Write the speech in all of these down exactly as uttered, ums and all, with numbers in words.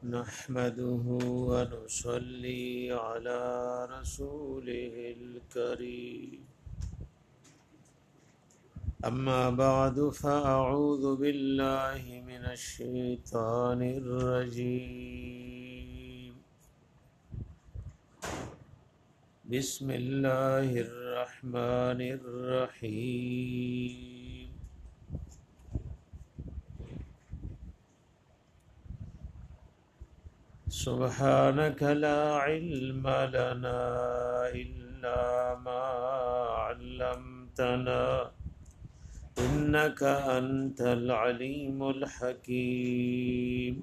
نحمده ونصلي على رسوله الكريم أما بعد فأعوذ بالله من الشيطان الرجيم بسم الله الرحمن الرحيم سبحانك لا علم لنا إلا ما علمتنا إنك أنت العليم الحكيم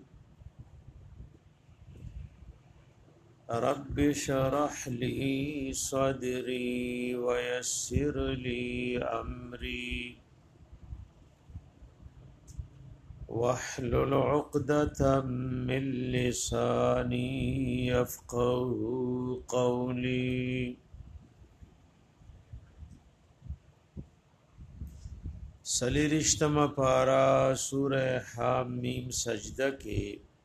رب اشرح لي صدري ويسر لي أمري واحلل عقدة من لساني يفقهوا قولي سلیرشتم پارا سورہ حامیم سجدہ کے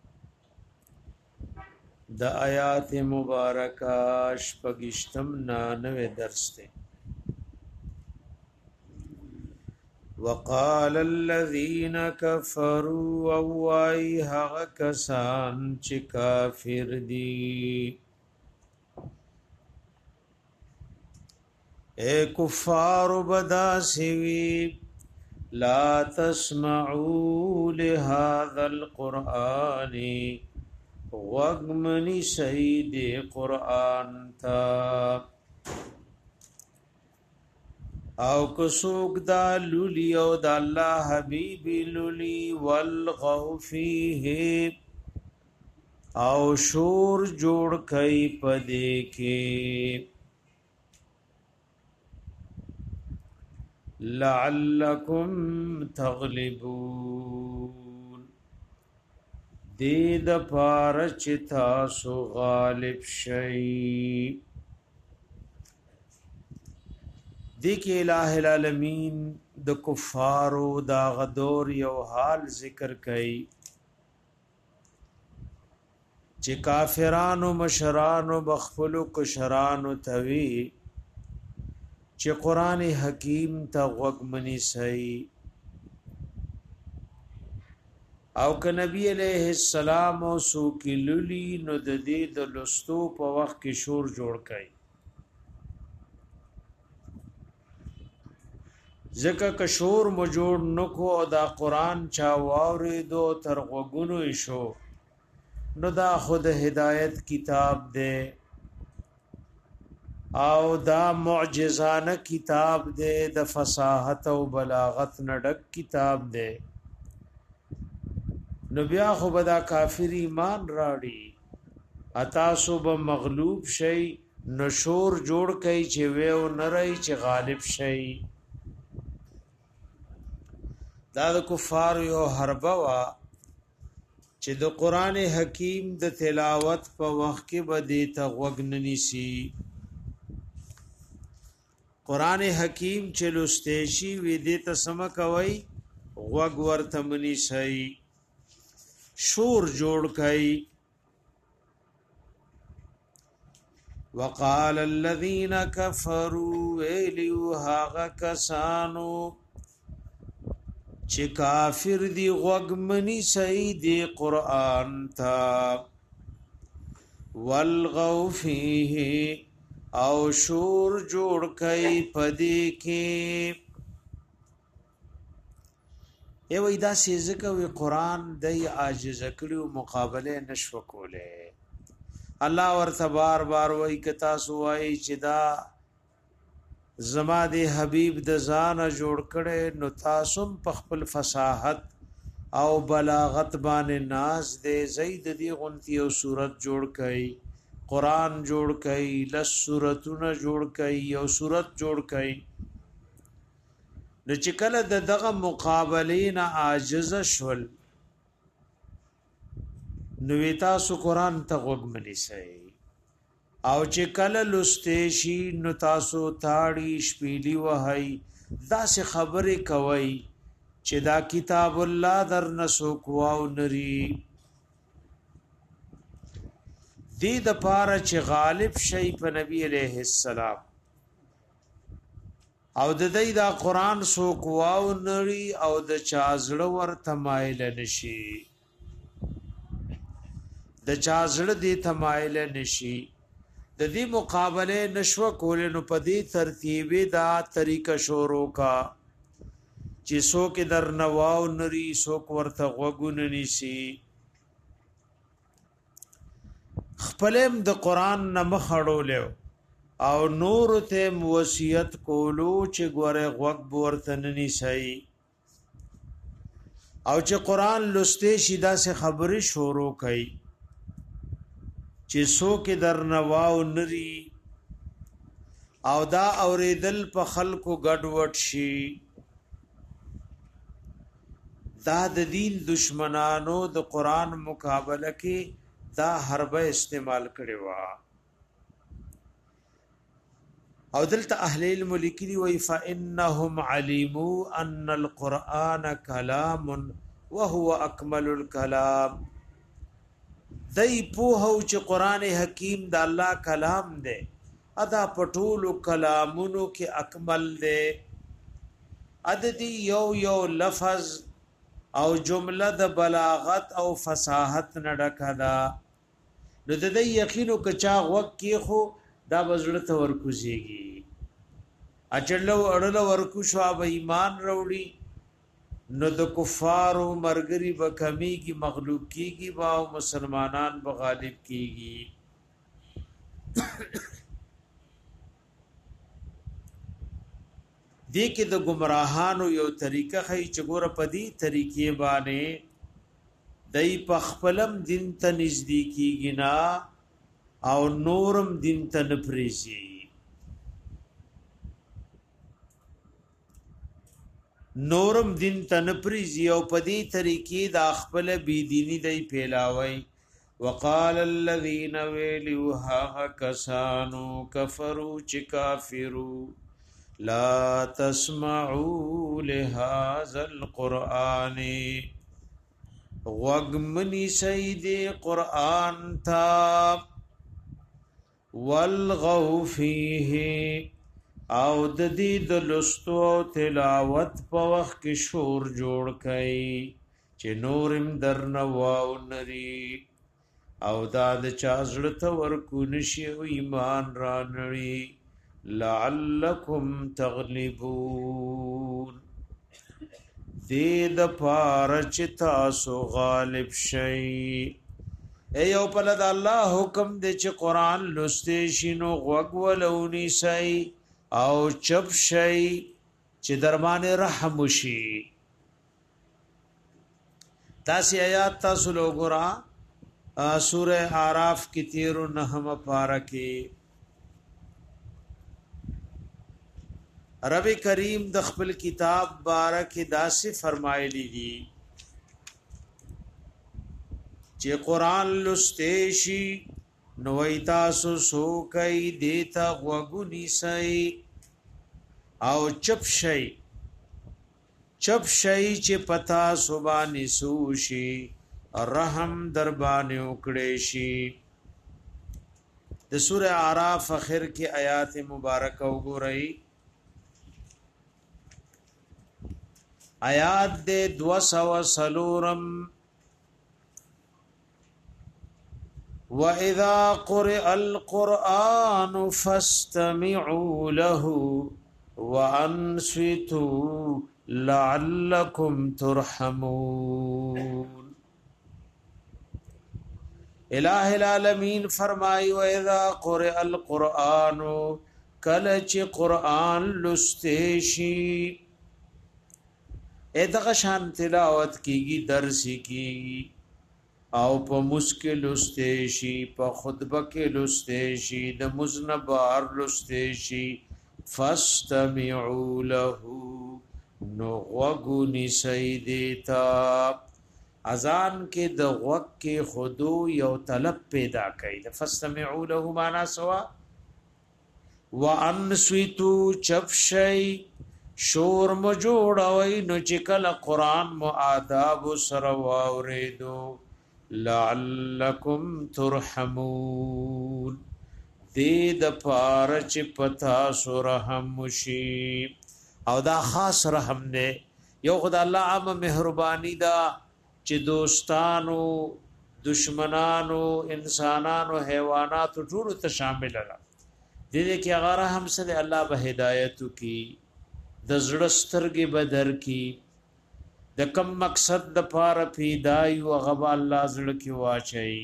د آیات مبارکہ شپگشتم نانوے درس تے وقال الذين كفروا واي هغه کسان چې کافر دي اے کفار بدا سوی لا تسمعوا لهذا القرآن وغمني سيد قرآن تا او کسوک دا لولی او دا اللہ حبیبی لولی والغو فیه او شور جوڑ کئی پدے کے لعلکم تغلبون دید پارچ تاسو غالب شئی دیکھ الہ العالمین د کفارو دا غدور یو حال ذکر کئی چې کافرانو مشرانو بخفلو کشرانو توی چې قرآن حکیم تا غوږ منی سئی او که نبی علیہ السلام او سوکی للی نو د دې د لستو په وخت کې شور جوړ کړي ځکه که شور مو جوړ نکو او دا قرآن چا واوریدو تر غوږونو شو نو دا خود هدایت کتاب دے او دا معجزانه کتاب دے د فصاحت او بلاغت نډک کتاب دے نو بیا خو بدا کافر ایمان راړي اتاسو به مغلوب شي نشور جوړ کئ چې ویو نری چې غالب شي دا د کفار یو حربه وا چې د قران حکیم د تلاوت په وخت کې به دې ته وګننی سي قران حکیم چې لستېشي وې دې ته سم کوي وګ ورته منی سي شور جوړ کړي وقال الذين كفروا اليو هاغ کسانو چې کافر دی غوږمنی سید قرآن تا والغو فیه او شور جوړ کئ پدې کې ایو ایدا سیزکه وی قرآن دای عاجز کړو مقابله نشو کوله الله ورته بار بار وای کتا سوای چې دا زما دی حبیب د ځان جوړ کړي نو تاسو په خپل فصاحت او بلاغت باندې ناز دې زید دی غنتی او صورت جوړ کړي قران جوړ کړي لس سورتونه جوړ کړي او صورت جوړ کړي نو چې کله د دغه مقابلین عاجز شول نو تاسو قران ته وګمنی سي او چې کله لسته شي نو تاسو تاړي شپېلی وهي دا سه خبره کوي چې دا کتاب الله در نسو کوو نری دې د پاره چې غالب شي په نبی عليه السلام او د دې دا قران سو قواو نړي او د چازړه ورته مایل نشي د چازړه دې تمایل نشي د دې مقابله نشو کول نو په دې ترتیب دا طریقه شروع کا چې څوک در نواو نړي څوک ورته غوګون نشي خپلم د قران نه مخړولیو او نور ته وصیت کولو چې ګوره غوګ ورته نني سي او چې قران لسته شیدا سے خبري شروع کړي چې څوک در نواو نری او دا اوریدل په خلکو ګډوډ شي دا د دین دشمنانو د قران مقابله کې دا حربه استعمال کړي وا او دلته اهل علم لیکلي وي فانهم علموا ان القران كلام وهو اكمل الكلام دای په هو چې قران حکیم د الله کلام دی ادا پټول کلامونو کې اکمل دی عددی یو یو لفظ او جمله د بلاغت او فصاحت نه ډکه ده نو د دې یقینو کچا وق کې خو دا بزړه ته ورکوزيږي اچلو اړلو ورکو شو به ایمان وروړي نو د کفارو مرګري به کمیږي مغلوب کیږي با او مسلمانان به غالب کیږي دې کې د گمراهانو یو طریقه خي چې ګور پدی طریقې باندې دای په خپلم دین ته نزدیکیږي نا او نورم دین ته نپریزي نورم دین ته نپریزي او پدی طریقې د خپل بی دینی دای پیلاوي وقال الذين ويلوا كسانو كفروا چ کافروا لا تسمعوا لهذا القرآن وغمني سيد قرآن تا والغوا فيه او د دې د لستو تلاوت په وخت کې شور جوړ کړي چې نورم درنواو نری او دا د چا زړه ته ورکو نشي ایمان را نړي لعلکم تغلبون دې د پارچ تاسو غالب شئ ای او په د الله حکم دې چې قران لسته شینو غوګ ولونی سي او چپ شئ چې درمانه رحم شي تاسو آیات تاسو لوګرا سوره اعراف کی تیر نهم پارکه رب کریم د خپل کتاب بارک داسې فرمایلی دي چې قران لسته شي نو تاسو سو کوي دیتا غوګونی سي او چپ شي چپ شي چې پتا سبانی سوشي رحم دربانه وکړي شي د سوره اعراف اخر کې آیات مبارکه وګورئ آیات دے دو سو سلورم وَإِذَا قُرِئَ الْقُرْآنُ فَاسْتَمِعُوا لَهُ وَأَنصِتُوا لَعَلَّكُمْ تُرْحَمُونَ الہ العالمین فرمائی وَإِذَا قُرِئَ الْقُرْآنُ کلچ قرآن لستیشی اے دغه شان تلاوت کیږي درس کیږي او په مشکل لستېشي په خطبه کې لستېشي د مزنبار لستېشي فاستمعوا له نو غوګونی سیدتا اذان کې د غوږ کې خودو یو طلب پیدا کړي فاستمعوا له معنا سوا وانصتوا چپشي شور مو جوړوي نو چې کله قران مو آداب سره واوریدو لعلکم ترحمون دې د پاره چې پتا سو رحم وشي او دا خاص رحم نه یو خدای الله عام مهرباني دا چې دوستانو دشمنانو انسانانو حیوانات ټول ته شامل را دې کې هغه رحم سره الله به هدایت کی د زړه سترګې بدر کی د کم مقصد د پاره پیدای او غبا الله زړه کې واچي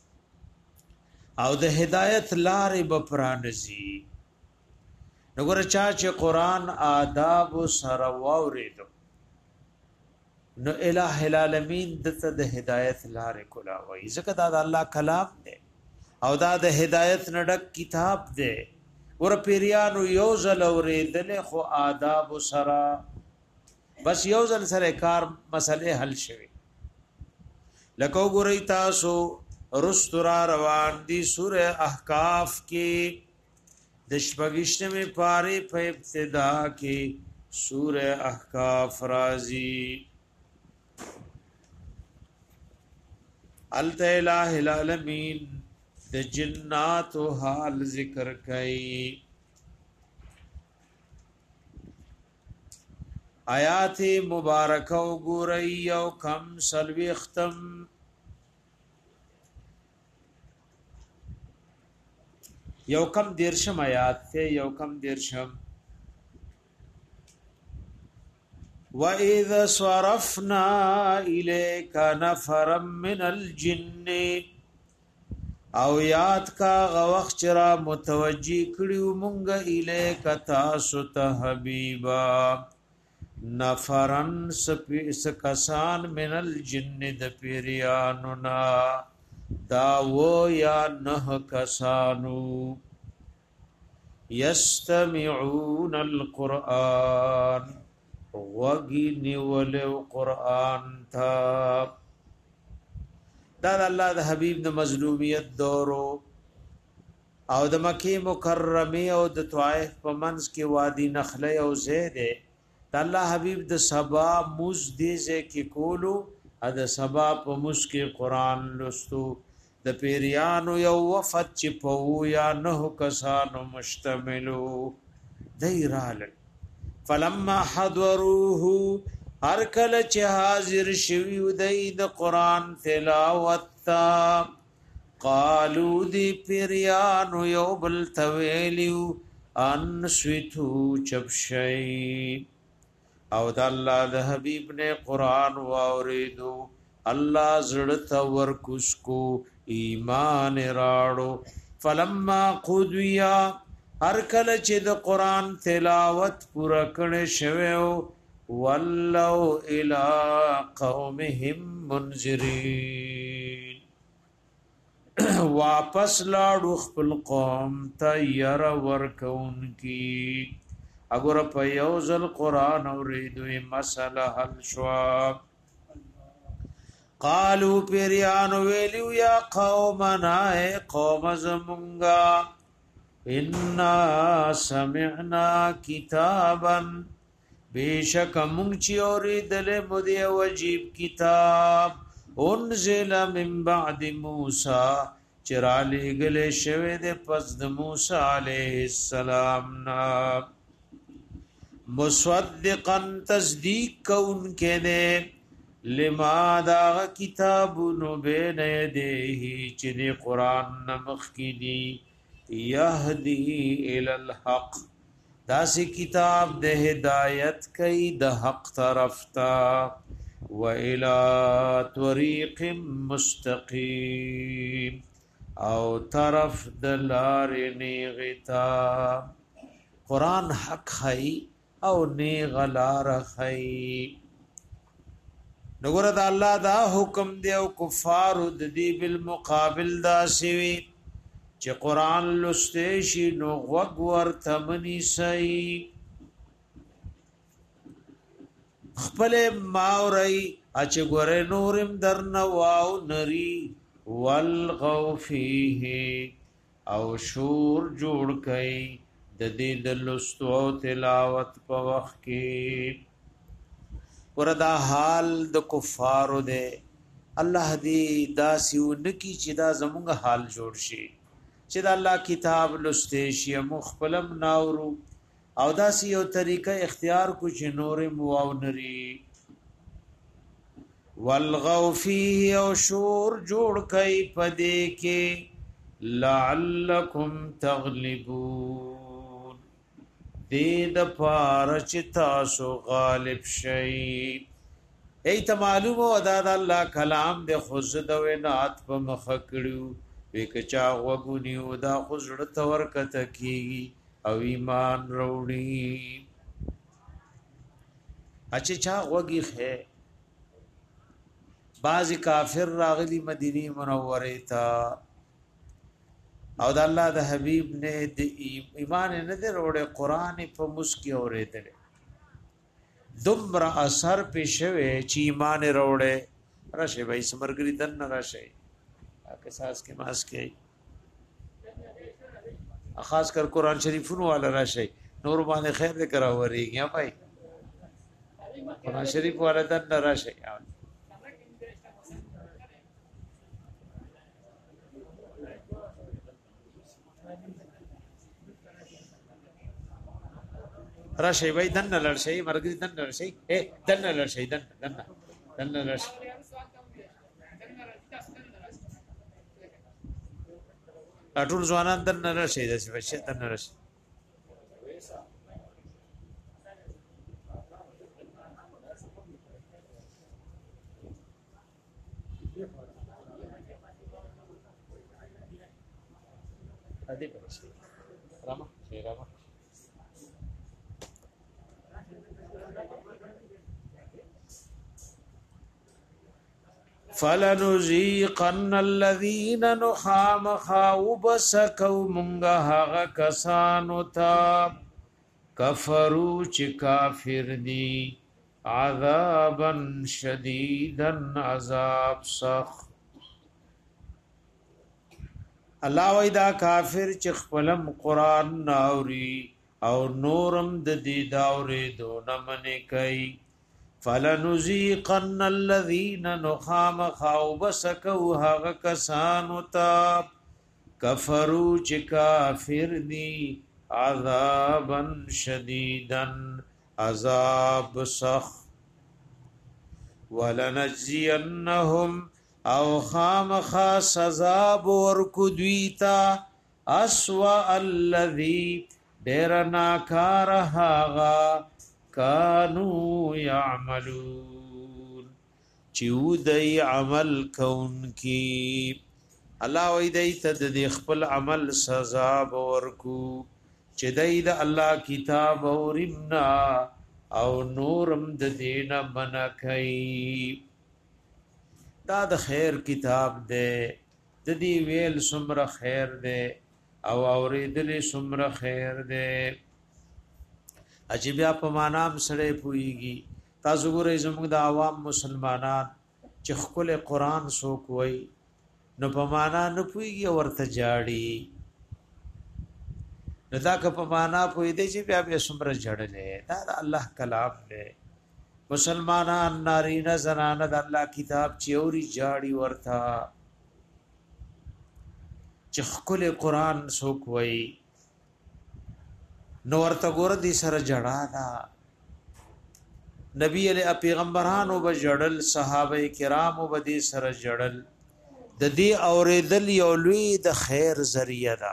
او د هدایت لارې به پرانځي نګور چا چې قران آداب سره واورېدو نو الہ العالمین دته د هدایت لارې کولا وای ځکه دا د الله کلام دی او دا د هدایت نډک کتاب دی ور پیریانو یو ځل اورېدل خو آداب سره بس یو ځل سره کار مسئله حل شوی لکه وګورئ تاسو رستورا روان دی سوره احقاف کې د شپږشتمه پاره په ابتدا کې سوره احقاف رازی الته الہ العالمین د جنات او حال ذکر کړي آیات مبارکه وګورئ او کم سلوی ختم یو کم دیرشم آیات ته یو کم دیرشم وَإِذَا صَرَفْنَا إِلَيْكَ نَفَرًا مِنَ الْجِنِّ او یاد کا غوخ چرا متوجی کړیو مونږه الیک تاسو ته حبیبا نفرن سپیس کسان من الجن د پیریانو نا دا و یا نه کسانو یستمعون القرآن وغی ولو قرآن تھا دا الله د حبیب د مظلومیت دورو او د مکی مکرمه او د طائف په منځ کې وادي نخله او زید د الله حبیب د سبا موز دیزه کې کولو ا د سبا په موس کې قران لستو د پیریانو یو وفد چې په یا نه کسانو مشتملو دیرال فلما حضروه هر کله چې حاضر شوی دی د قران تلاوت قالو دی پیریانو یو بل تویلیو ان سویتو چپشی او د الله د حبیب نے قران واوریدو الله زړه ورکوس کو ایمان راړو فلما قضیا هر کله چې د قران تلاوت پورا کړي شوو ولو الى قومهم منذرین واپس لاړو خپل قوم ته ير ورکون کی اگر په یو ځل قران اوریدوی مسله حل شوا قالو پیریان ویلو یا قومنا قوم زمونگا انا سمعنا کتابا بیشک مونچی اوریدل مدی وجیب کتاب انزل من بعد موسی چرالی گلے شوید پس د موسی علیہ السلام نا مصدقا تصدیق کون کے دے لما دا کتاب نو بین یدیه چنی قرآن نمخ کی دی یهدی الی الحق داسی کتاب دے ہدایت کئی دا حق طرفتا و الی طریق مستقیم او طرف دلار نیغتا قرآن حق خی او نیغلار خی نګور دا الله دا حکم دی او کفار د دې بالمقابل دا سوي چې قران لسته شي نو غوږ ورته منی سي خپل ماوري اچ ګور نورم درنه واو نري والغو فيه او شور جوړ کئ د دې د لستو تلاوت په وخت کې وردا حال د کفارو دے الله دې دا سیونه کی چې دا زمونږ حال جوړ شي چې دا الله کتاب لسته شي مخفلم ناورو او دا سی یو طریقه اختیار کو چې نور مو او نری والغو فيه او شور جوړ کای پدې کې لعلکم تغلبون دې د پاره چې تاسو غالب شئ ایت معلومه ادا د الله کلام د خزد و نات په مخ کړو وکچا وګونیو دا خزړه تور کته کی او ایمان وروړي اچھا چا وګي خه بعض کافر راغلی مدینی منوره تا او د الله د حبیب نه د ایمان نه د وروړي قران په مسکی اورېدل دمر اثر پېښوي چې ایمان وروړي راشه وای سمرګری دن راشه اکه ساس کې ماس کې خاص کر قران شریفونو والا راشه نور باندې خیر دې کراوريږي بھائی قران شریف والا دن راشه راشي وای دن لړشي مرګ دن لړشي اے دن لړشي دن دن دن لړشي اټول ځوانان دن لړشي د څه شي دن لړشي ادي پرشي راما شي راما فلنذيقن الذين نخام خاوبسكو منغا کسانو تا کفرو چ کافر دی عذابا شديدا عذاب سخ الله ویدا کافر چ خپلم قران ناوري او نورم د دې داوري دون من کوي فلنذيقن الذين نخام خاوبسكو هغه کسانو تا کفرو چې کافر دي عذابا شديدا عذاب سخ ولنجزينهم او خام خاص عذاب ورکو دویتا اسوا الذي ډیرنا کار هاغا کانو یعملون چودای عمل کون کی الله وی دای ته د خپل عمل سزا ورکو چې دای د الله کتاب اورمنا او نورم د دین منکای دا د خیر کتاب دے د دې ویل سمره خیر دے او اوریدل سمره خیر دے عجیبیا په مانام سره پويږي تاسو ګورئ زموږ د عوام مسلمانان چې خپل قران سو کوي نو په معنا نه پويږي ورته جاړي ندا که په معنا پوي دي چې بیا به سمره جړلې دا د الله کلام دی مسلمانان نارینه زنانه د الله کتاب چې اوري جاړي ورته چې خپل قران سو کوي نو ورته ګور دي سره جړا دا نبی علیہ پیغمبرانو به جړل صحابه کرامو به دي سره جړل د دې اوریدل یو لوی د خیر ذریعہ دا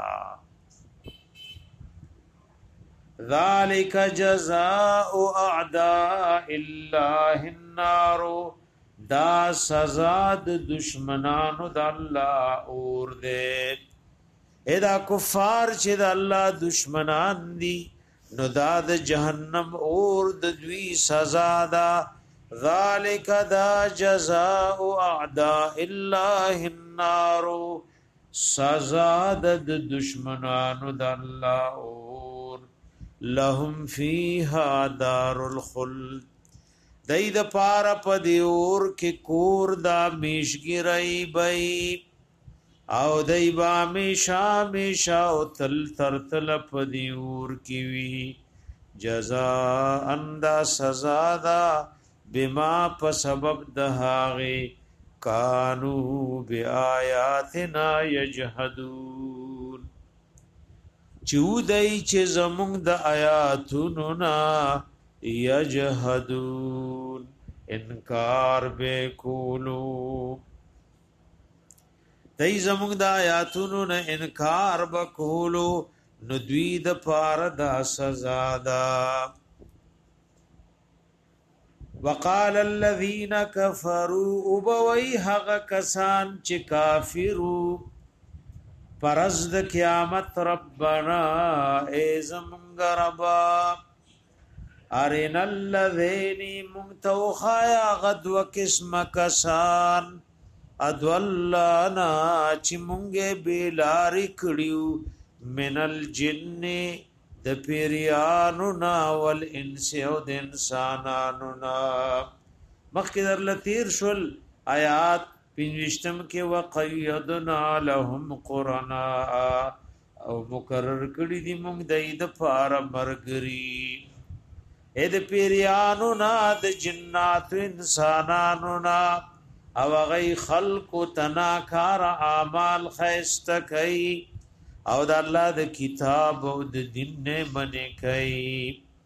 ذالک جزاء اعداء الله النار دا سزا د دشمنانو د الله اور دې ادا کفار چې د الله دشمنان دي نو دا د جهنم اور د دوی سزا ده ذالک دا جزاء اعداء الله النار سزا د دشمنانو د الله اور لهم فیها دار الخلد دای د پاره په دی اور کې کور دا میشګری بای او دای با میشا میشا او تل تر تل په دی اور کې وی جزاء اندا سزا دا بما په سبب د هاغه وکانو بیااتنا یجحدون چودای چې زمونږ د آیاتونو نا یجحدون انکار به کولو دای زمونږ د آیاتونو نه انکار وکولو نو دوی د پاره دا سزا ده وقال الذين كفروا وبوي هغه کسان چې کافرو پرز د قیامت ربنا ازمغ ربا ارن الذين ممتوخا غد وقسم کسان ادولانا چې مونږه بیلاری کړیو من الجن د پیریانو نا والانس او د انسانانو نا مخکې در لتیر شل آیات پنځشتم کې وقیدنا لهم قرنا او مقرر کړی دی مونږ دای د پار مرګری اې د پیریانو نا د جنات انسانانو نا او غي خلق تناکار اعمال خیست کوي او د الله د کتاب او د دین نه منې کوي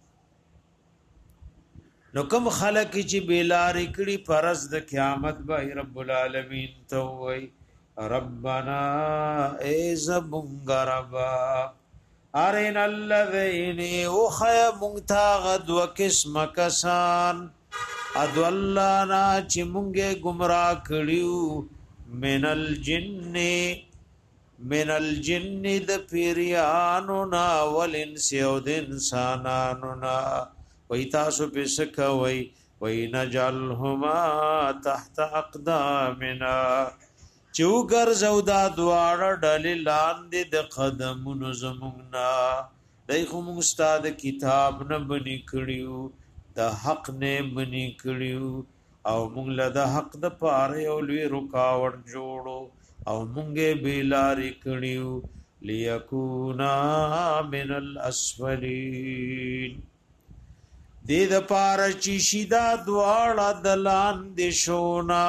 نو کوم خلق چې بیلار کړي پرز د قیامت به رب العالمین ته وای ربنا ایز بنگربا ارین الذین وخیا مغتاغد وقسم کسان ادولانا چې مونږه گمراه کړیو من الجن من الجن د پیریانو نا والانس او د انسانانو نا وای تاسو پسکه وای وای نجلهما تحت اقدامنا چوګر زودا دواړه ډل لاندې د قدمونو زمونږنا دای خو موږ استاد کتاب نه بنی کړیو د حق نه بنی کړیو او موږ له د حق د پاره او لوی رکاوټ جوړو او مونږه بیلاری کړیو لیکونا من الاسفلین دې د پاره چې شیدا دواړه دلان دې شونا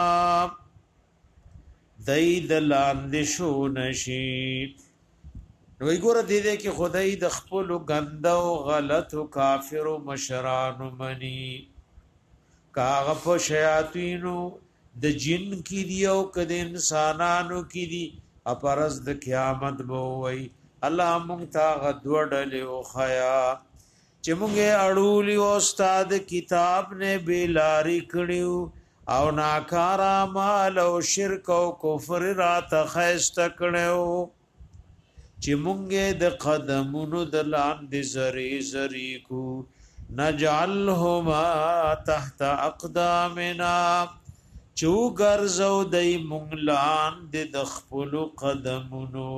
دای دلان دې شو نشي نو ګوره دې دې کې خدای د خپل غنده او غلط او کافر او مشران منی کاغه په شیاطینو د جن کی دی او کد انسانانو کی دی اپرز د قیامت بو وای الله مونږ تا غدوړل او خیا چې مونږه اړولی او استاد کتاب نه بیلاری کړیو او ناکارا مال او شرک او کفر را تخیست کړو چې مونږه د قدمونو د لاندې زری زری کو نجعلهما تحت اقدامنا چو گرزو دی مونگلان دی دخپلو قدمونو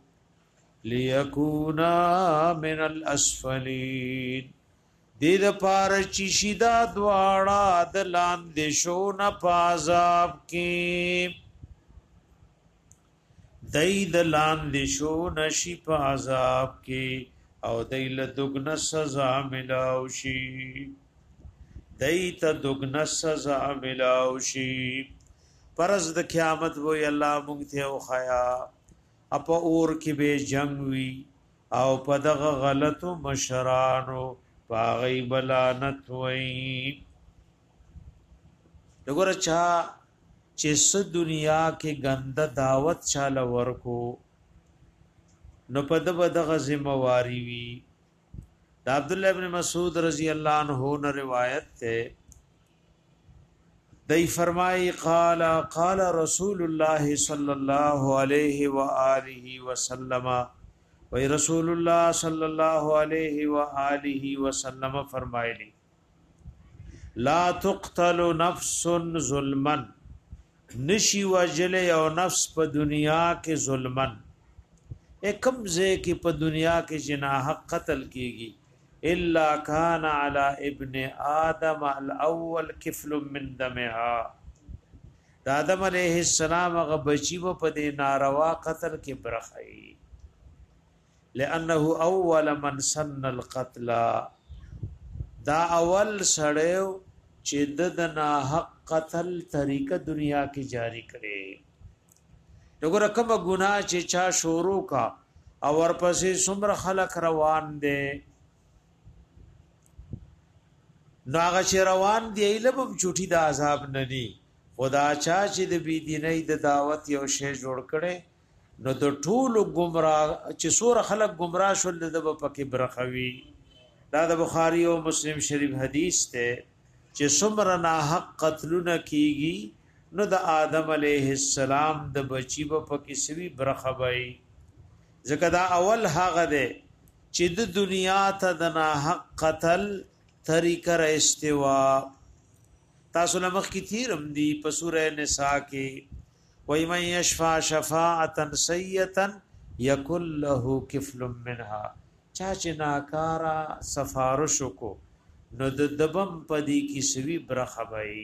لیکونا من الاسفلین دی د پاره چې شیدا دواړه د لاندې شو نه پازاب کې دای د لاندې شو نشي پازاب کې او دای له دغنه سزا ملاو شي دای ته دغنه سزا ملاو شي پرز د قیامت وې الله مونږ ته او خیا اپ اور کې به جنگ وی او په دغه غلطو مشرانو باغی بلانت وی دغه چا چې س دنیا کې غنده دعوت چاله ورکو نو په دغه ذمہواری وی دا عبد الله ابن مسعود رضی اللہ عنہ نے روایت ہے دای فرمائی قال قال رسول الله صلی اللہ علیہ وآلہ وسلم و رسول اللہ صلی اللہ علیہ وآلہ وسلم فرمائے لا تقتل نفس ظلما نشی وجل او نفس په دنیا کې ظلمن ایکم زه کې په دنیا کې جناح قتل کیږي الا كان على ابن آدم الاول كفل من دمها دا آدم علیہ السلام غ بچی و په دې ناروا قتل کې برخی لانه اول من سن القتل دا اول سړیو چې د نه حق قتل طریقه دنیا کې جاری کړي وګوره کوم ګناه چې چا شروع کا او ورپسې څومره خلق روان دي نو هغه چې روان دی علم چوټي د عذاب نه دي خدا چا چې د بی دیني د دعوت یو شی جوړ کړي نو د ټولو گمراه چې سور خلق گمراه شول د پکې برخوي دا د بخاری او مسلم شریف حدیث ته چې څومره نه حق قتلونه کیږي نو د آدم علیه السلام د بچی په پکې سوي برخوي ځکه دا اول هغه دی چې د دنیا ته د نه حق قتل طریقه را استوا تاسو لمخ کی تیرم دی په سوره نساء کې وای من یشفع شفاعتا سیئه یکل له کفل منها چا چې ناکارا سفارش کو نو د دبم پدی کی سوی برخبای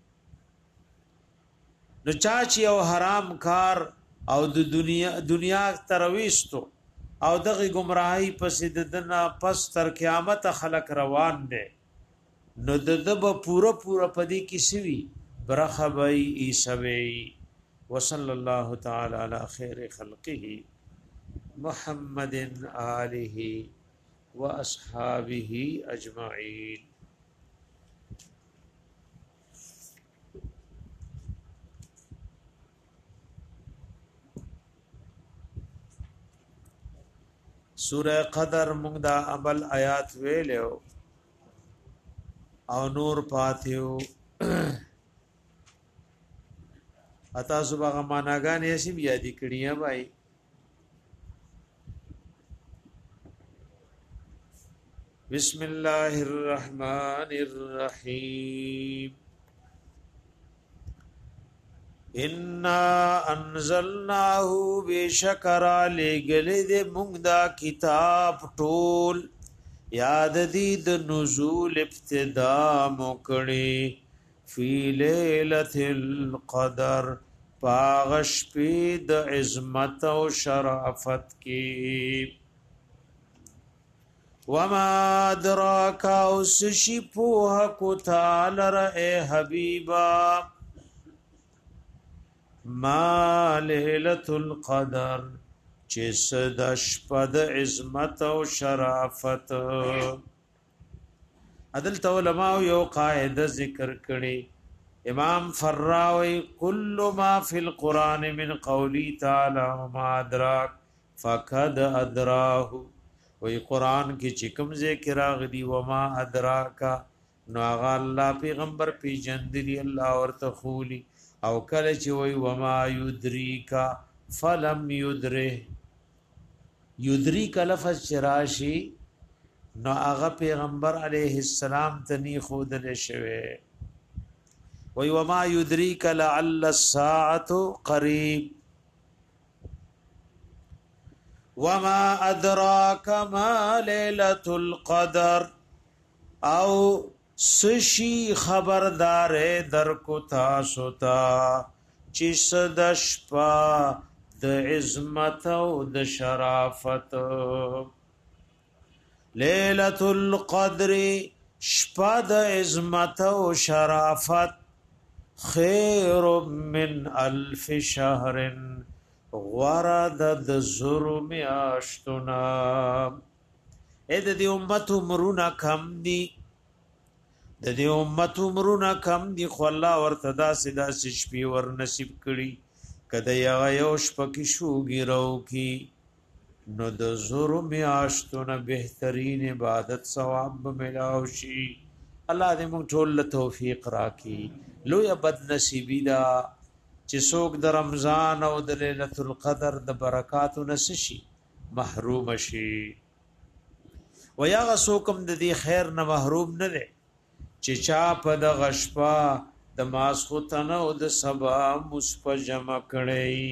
نو چا چې او حرام کار او د دنیا دنیا ترويستو او دغه گمراهی پس د دنه پس تر قیامت خلق روان دي نو د دب پورا پورا پدی کی سوی برخبای ایسوی وصلی الله تعالی علی خیر خلقه محمد آله واصحابه اجمعین سورہ قدر موږ دا عمل آیات ویلو او نور پاتیو اتا صبح معناګان یې سیم یادی کړی بھائی بسم الله الرحمن الرحیم انا انزلناه بشکر لګل دې موږ دا کتاب ټول یاد دې د نزول ابتدا موکړي فی لیلۃ القدر پاغش پید عظمت او شرافت کی وما ادراک اوسشی پوها کو تعالی رئے حبیبا ما لیلۃ القدر چې صد شپد عظمت او شرافت عدل علماء یو قاعده ذکر کړي امام فراوی کل ما فی القرآن من قولی تعالی وما ادراک فقد ادراه وی قرآن کی چکم ذکر راغلی وما ادراکا نو آغا اللہ پیغمبر پی جندری اللہ ورته خولی او کله چې وی وما یدریکا فلم یدره یدریک لفظ چراشی نو آغا پیغمبر علیہ السلام تنی خودل شوه وی وما یدریک لعل الساعة قریب وما ادراک ما لیلۃ القدر او سشی خبردار در کو تاسو تا چې صدش پا د عظمت او د شرافت لیلۃ القدر شپه د عظمت او شرافت خیر من الف شهر غرد د ظلم اشتنا اې د دې امت عمرونه کم دي د دې امت عمرونه کم دي خو الله ورته دا سدا شپې ور نصیب کړي کده یا یو شپه کې شوګیرو کی نو د زورو میاشتونه بهترین عبادت ثواب ملاو شي الله دې موږ ټول توفیق راکړي لوی بد نصیبی دا چې څوک د رمضان او د ليله القدر د برکاتو نشي محروم شي و یا څوکم د دې خیر نه محروم نه دي چې چا په د غشپا د ماسختن او د سبا مصف جمع کړي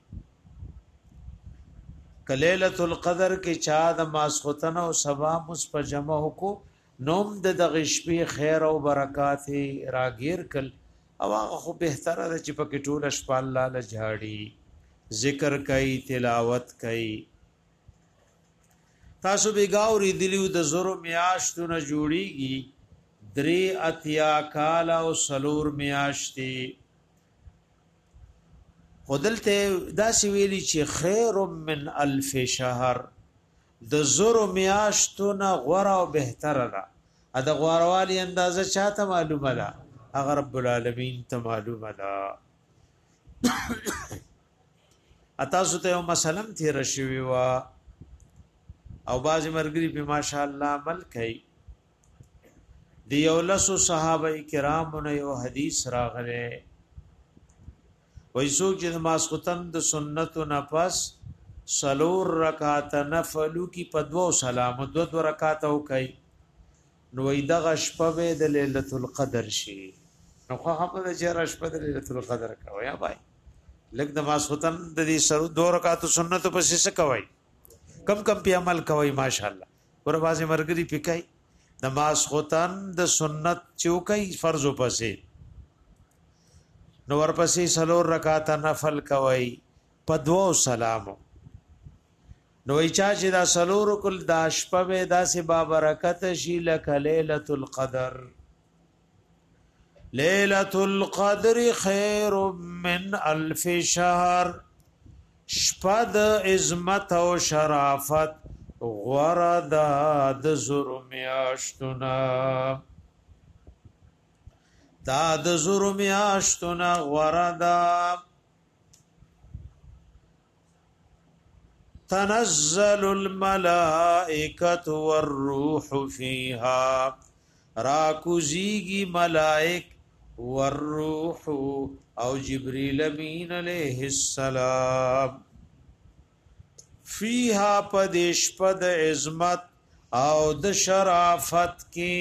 کلیلۃ القدر کې چا د ماسختن او سبا مصف جمع کو نوم د دغه شپې خیر او برکات راګیر کل او هغه خو بهتره ده چې پکې ټول شپه الله لجاړي ذکر کوي تلاوت کوي تاسو به ګاوري دلیو د زرو میاشتونه جوړیږي درې اتیا کال او سلور میاشتي خودلته دا سی ویلی چې خیر من الف شهر د زرو میاشتو نه غوړه او بهتره ده ا د غوړوالي اندازه چاته معلومه ده هغه رب العالمین ته معلومه ده اتاسو ته یو مثلا تیر شوی وا او باز مرګری په ماشاء الله عمل کوي دی اولسو صحابه کرامو نه یو حدیث راغله وای څوک چې ماسختن د سنتو نه پس سلور رکعات نفلو کی پدو سلام دو دو رکعات او کوي نو ایدغه شپه د ليله القدر شي نو خو هغه د چر شپه د ليله القدر کوي یا بھائی لګ د ماسختن د دې سر دو رکعات سنتو پس څه کوي کم کم په عمل کوي ماشاءالله ور بازي مرګري پکای نماز خوتن د سنت چوکای فرض پسې نو ورپسې سلور رکعات نفل کوي پدو سلام نو ایچا چې دا سلور کل دا شپه داسې بابرکت شي لک ليله القدر ليله القدر خير من الف شهر شپد عظمت او شرافت غوردا د زرو میاشتنا دا د زرو میاشتنا غوردا تنزل الملائکه والروح فيها راکوزیگی ملائک والروح او جبريل امین علیہ السلام فیها پدیش پد عظمت او د شرافت کی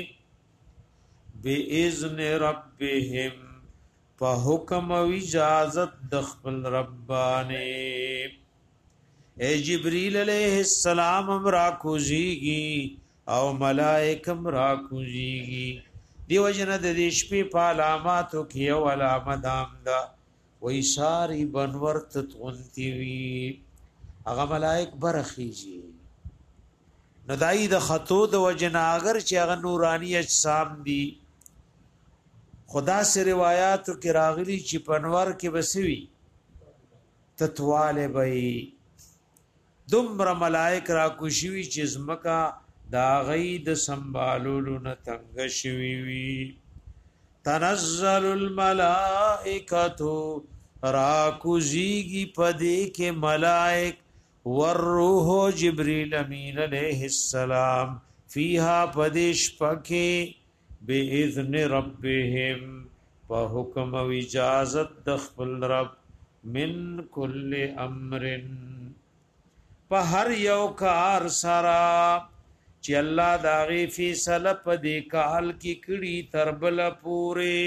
بی اذن ربهم په حکم او اجازت د خپل ربانی اے جبريل علیہ السلام امرا کوزیگی او ملائکم را کوزیگی دیو جن د دې شپې په علاماتو کې یو علامه دام دا وې ساری بنور تغنتی وی هغه ملائک برخیږي ندای د خطو د وجناګر چې هغه نورانی اجسام دي خدا سے روایاتو کې راغلي چې پنور کې بسوي تتواله بې دمر ملائک را کوشوي چې زمکا دا غید سنبالولو نتنگ شوی وی تنزل الملائکتو راکوزیگی پدے کے ملائک والروح جبریل امین علیہ السلام فیہا پدیش پکے بے اذن ربهم پا حکم و اجازت دخل رب من کل امرن پا ہر یو کار سرا چې الله دا غي فیصله په دې کال کې کړي تربل پوره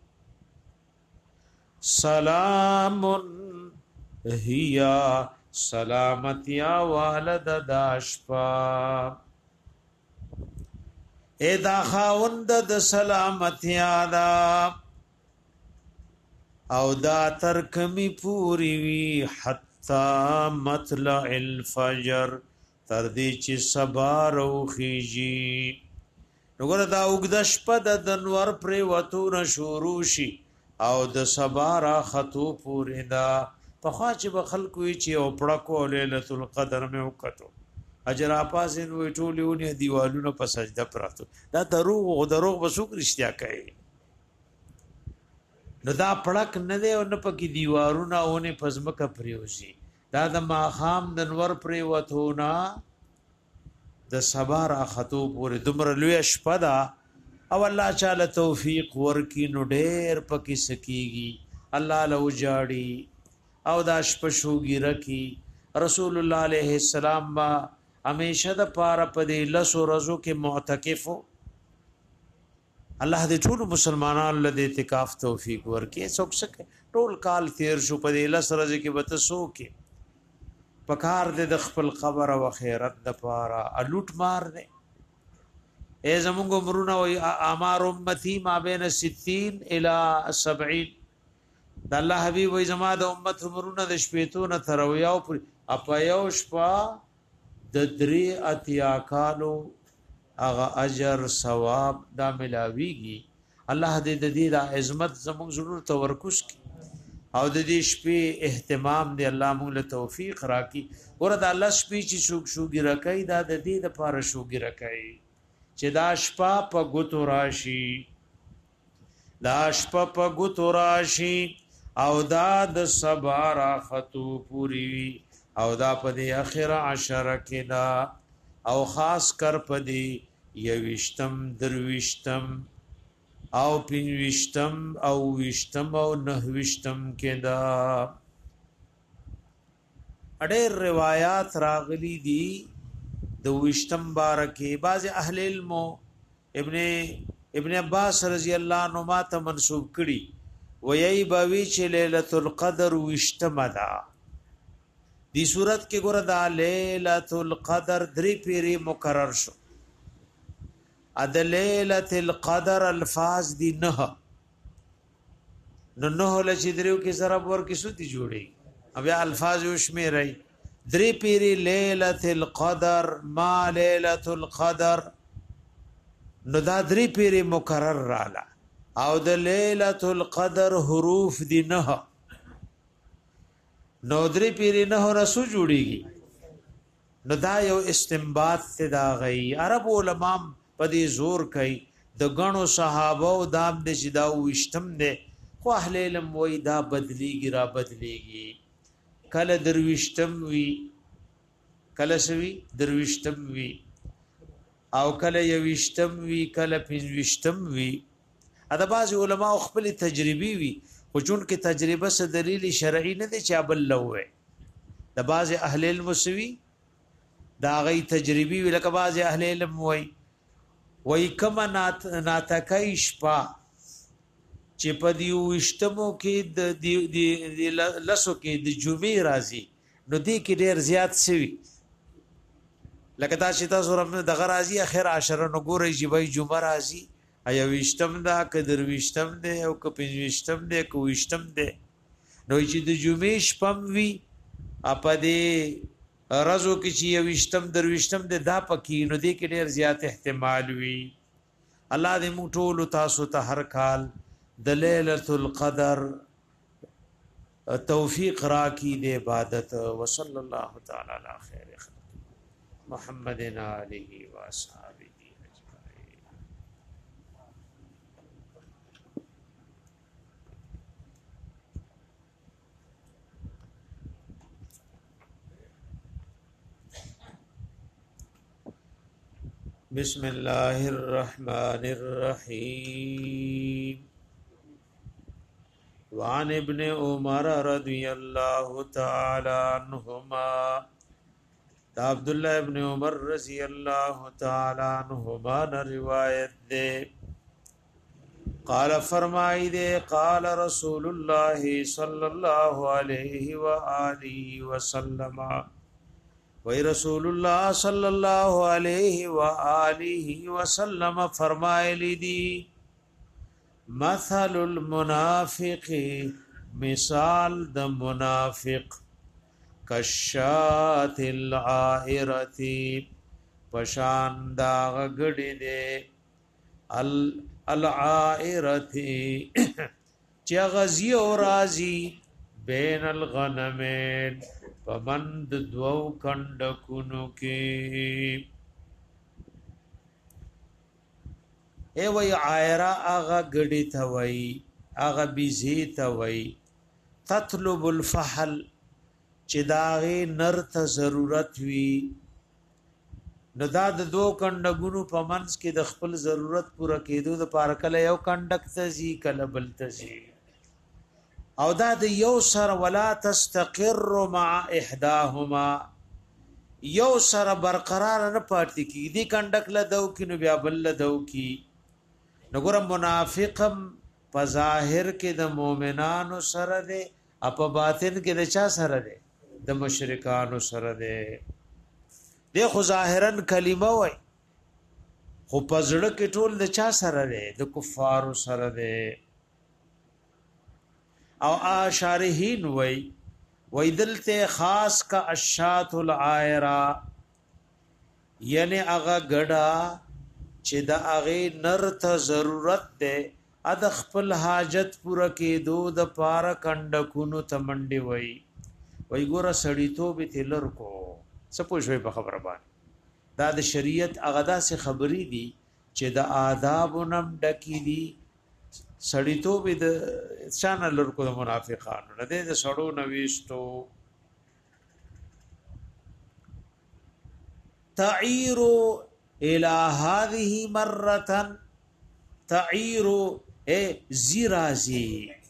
سلام هيا سلامتیا والد داشپا اے دا خاوند د سلامتیا دا او دا تر کمی پوری وی حتا مطلع الفجر تر دې چې سبا روخیږي وګوره دا وګدش په د دنور پر وته نه شروع شي او د سبا را خطو پورې دا په خوا چې به خلکو چې او پړه کو ليله القدر مې وکړو اجر اپاسین وې ټولیونه دیوالونو په سجده پراته دا دروغ او دروغ وسوک رښتیا کوي نو دا پړک نه دی او نه پکې دیوارونه اونې پزمکه پریوزي دا د ماخام د نور پرې وتهونه د سبا را خطو پورې دمر لوی شپه دا او الله تعالی توفیق ورکی نو ډېر پکې سکیږي الله له جاړي او دا شپه شوګي رکی رسول الله علیه السلام با همیشه د پاره په دې لسو ورځو کې معتکف الله دې ټول مسلمانانو له اعتکاف توفیق ورکړي څوک څه ټول کال تیر شو په دې لس ورځې کې به تاسو کې پکار دې د خپل قبر او خیرت د پاره الوټ مار دې اے زمونږ عمرونه او اعمار امتی ما بین ستين الى سبعين د الله حبيب وې زما د امت عمرونه د شپېتو نه تر یو اپ یو شپه د درې اتیا کالو هغه اجر ثواب دا ملاويږي الله دې د دې د عظمت زموږ ضرورت ورکوس کی او د دې شپې اهتمام دې الله موږ له توفیق راکړي ورته الله شپې چې شوق شوګي راکړي دا د دې د پاره شوګي راکړي چې دا شپه په ګوتو راشي دا شپه په ګوتو راشي او دا د سبا راختو پوری او دا په دې اخره عشره کې دا او خاص کر په دې یوشتم درويشتم او پنځوشتم او وشتم او نهوشتم کې دا اډېر روایت راغلي دي د وشتم بارکه بعض اهل علم ابن ابن عباس رضی الله عنه ما ته منسوب کړي وایي باوی چې ليله القدر وشتم ده دی صورت کې ګوره دا ليله القدر درې پیری مقرر شو اد ليله القدر الفاظ دي نه نو نه له چې درو کې ضرب ور کې سوتي جوړي بیا الفاظ وشمه رہی درې پیری ليله القدر ما ليله القدر نو دا درې پیری مقرر رااله او د ليله القدر حروف دي نه نو درې پیری نه رسو جوړيږي نو دا یو استنباط ته دا غي عرب علماء په دې زور کوي د غنو صحابه او دام د شدا وشتم دي خو اهل علم وای دا بدلیږي را بدلیږي کله درويشتم وی کله سوي درويشتم وی او کله یوشتم وی کله پنځوشتم وی ادا باز علماء خپل تجربي وی خو چون کې تجربه سره دلیل شرعي نه دي چې ابل لوه د باز اهل علم سوي دا غي تجربي وی لکه باز اهل علم وای وای کما نات ناتکای شپا چې په دی وشتمو کې د لسو کې د جمعې راځي نو دې کې ډېر زیات سوي لکه دا چې تاسو رم د غرازي اخر عشره نو ګورې چې وای جمعه راځي ایا وشتم دا کدر وشتم دې او ک پنځوشتم دې کو وشتم دې نو چې د جمعې شپم وی اپا دې رازو کې چې وشتم درويشتم د دا پکې نو دې کې ډېر زیات احتمال وي الله دې موږ ټول تاسو ته هر کال د ليله القدر توفیق راکې د عبادت وصلی الله تعالی علی خیر محمد علیه و اصحابہ بسم الله الرحمن الرحيم وعن ابن عمر رضي الله تعالى عنهما عبد الله ابن عمر رضي الله تعالى عنهما روایت ده قال فرمائی دے قال رسول الله صلى الله عليه وآله وسلم وی رسول الله صلی الله علیه و آله وسلم فرمایلی دی مثل المنافق مثال د منافق کشات العائرتی پشان دا غړي دے العائرتی چا غزی او رازی بین الغنمین پمند دو کندکونو کی اے وی عائرہ آغا گڑی تاوی آغا بیزی تاوی تطلب الفحل چی داغی نرت ضرورت وی نو دا د دو کندگونو پمنس کی د خپل ضرورت پورا کېدو د پاره کله یو کندک تزي کله بل تزي او دا د یو سر ولا تستقر مع احداهما یو سر برقرار نه پاتې کی دی کندک له دو کینو بیا بل له دو کی نګور منافقم په ظاهر کې د مؤمنانو سره ده اپ باطن کې د چا سره ده د مشرکانو سره ده د خو ظاهرا کلمه وای خو پزړه کې ټول د چا سره ده د کفارو سره ده او اشارحین وای وای دلته خاص کا اشات العائرہ یعنی اغا گڑا چې د هغه نر ته ضرورت ده اد خپل حاجت پوره کېدو د پاره کندکونو تمنډي وای وای ګوره سړیتوب ته لر کو سپوږ وي په خبره باندې دا د شریعت هغه داسې خبرې دي چې د آداب نم ډکی دي سړیتوب د شان لر کو د منافقانو نه د سړو نويستو تعیر الى هذه مره تعیر اے زیرازی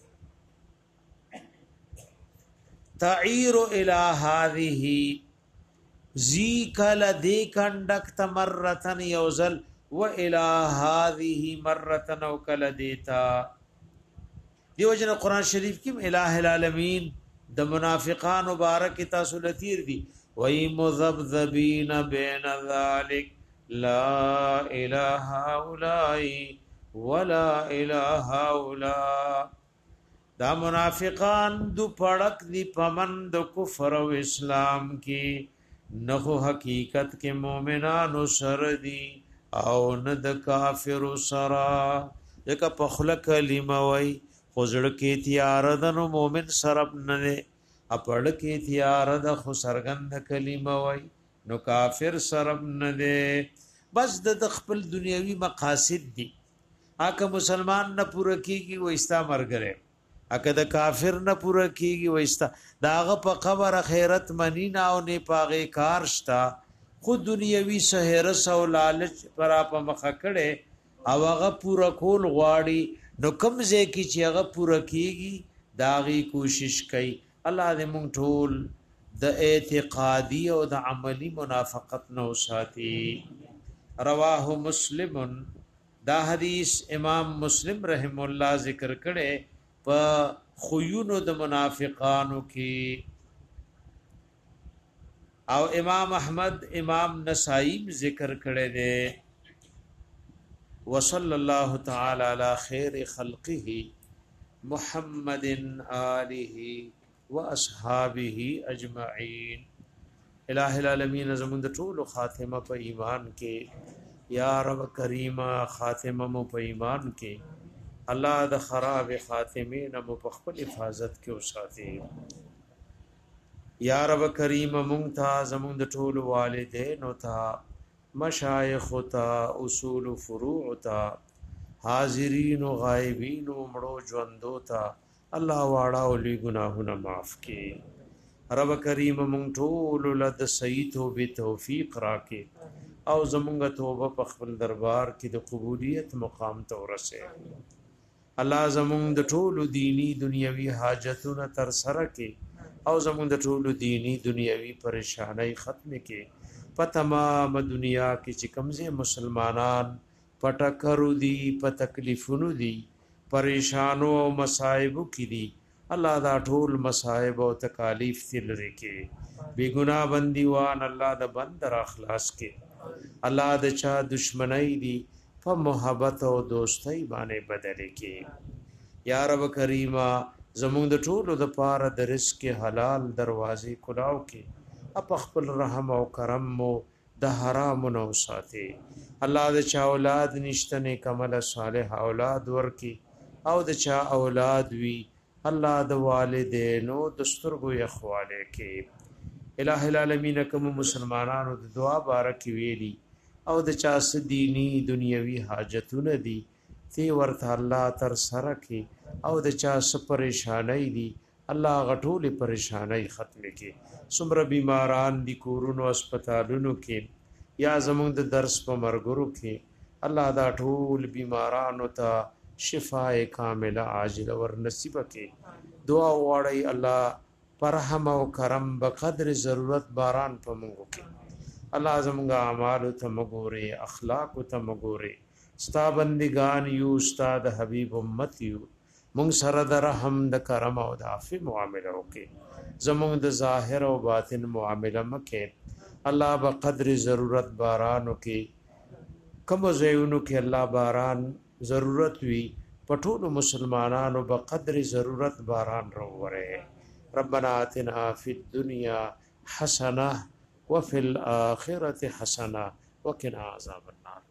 تعیر الى هذه زی کل دی کندک تمرتن یوزل و الى هذه مرتن او کل دیتا دیو جن قرآن شریف کی الہ العالمین د منافقان مبارک تاسو لتیر دی وی مذبذبین بین ذالک لا الہ اولائی ولا الہ اولا دا منافقان دو پڑک دی پمند کفر و اسلام کی نخو حقیقت کے مومنانو سر دی او ند کافر سرا یکا پخل کلمه وی خوزڑ کی تیاردنو مومن سرب ننے اپڑ کی تیارد خو سرگند کلمه وی نو کافر سرب ننے بس د خپل دنیاوی مقاصد دی آکه مسلمان نه پوره کیږي و استا مرګره اکه د کافر نه پوره کیږي و استا داغه په قبر خیرت منی نه او نه پاغه کار شتا خود دنیوي سحر سو لالچ پر اپ مخه کړي او هغه پوره کول غواړي نو کوم ځای کی چې هغه پوره کیږي داغي کوشش کوي الله دې مونږ ټول د اعتقادي او د عملی منافقت نو ساتي رواه مسلمن دا حدیث امام مسلم رحم الله ذکر کړي په خيونو د منافقانو کې او امام احمد امام نسائی ذکر کړي دي وصلی الله تعالی علی خیر خلقه محمد آله واصحابه اجمعین الہ العالمین زمون د ټول خاتمه په ایمان کې یا رب کریمه خاتمه مو په ایمان کې الله د خراب خاتمین مو په خپل حفاظت کې وساتي یا رب کریم مونږ ته زمونږ د ټول والدین او ته مشایخ او ته اصول فروع او ته حاضرین او غایبین او مړو ژوندو ته الله واړه او لوی ګناهونه معاف کړي رب کریم مونږ ټول له صحیح توبې توفیق راکړي او زمونږ توبه په خپل دربار کې د قبولیت مقام ته ورسه الله زمونږ د ټولو دینی دنیوي حاجتونه تر سره کې او زمونږ د ټولو دینی دنیوي پریشانای ختم کې په تمام دنیا کې چې کمزې مسلمانان پټکرو دي په تکلیفونو دي پریشانو او مصائبو کې دي الله دا ټول مصائب او تکالیف تل لري کې بے گناہ بندیوان الله د بندر اخلاص کې الله د چا دشمنی دي په محبت او دوستۍ باندې بدل کې یا رب کریمه زمونږ د ټولو د پاره د رزق حلال دروازې کلاو کې اپ خپل رحم او کرم مو د حرام نو ساتي الله د چا اولاد نشته نه کمل صالح اولاد ورکی او د چا اولاد وی الله د والدینو دستورګو یخواله کې الہ العالمین کوم مسلمانانو د دعا بارک ویلی او د چا دینی دنیوي حاجتونه دي تی ورته الله تر سره کې او د چا س پریشانای دي الله غټول پریشانای ختم کې سمره بیماران دي کورونو هسپتالونو کې یا زمونږ د درس په مرګرو کې الله دا ټول بیمارانو ته شفاء کامله عاجله ور نصیب کې دعا وړي الله پرحم او کرم بقدر ضرورت باران په موږ کې الله زمونږ اعمال ته مګوري اخلاق ته مګوري ستا بندگان یو استاد حبیب امت یو مونږ سره د رحم د کرم او د عفو معاملې وکي زمونږ د ظاهر او باطن معاملې مکه الله بقدر ضرورت بارانو کې کوم زيونو کې الله باران ضرورت وي پټول مسلمانانو بقدر ضرورت باران روره ربنا آتنا فی الدنيا حسنه وفي الاخره حسنه وقنا عذاب النار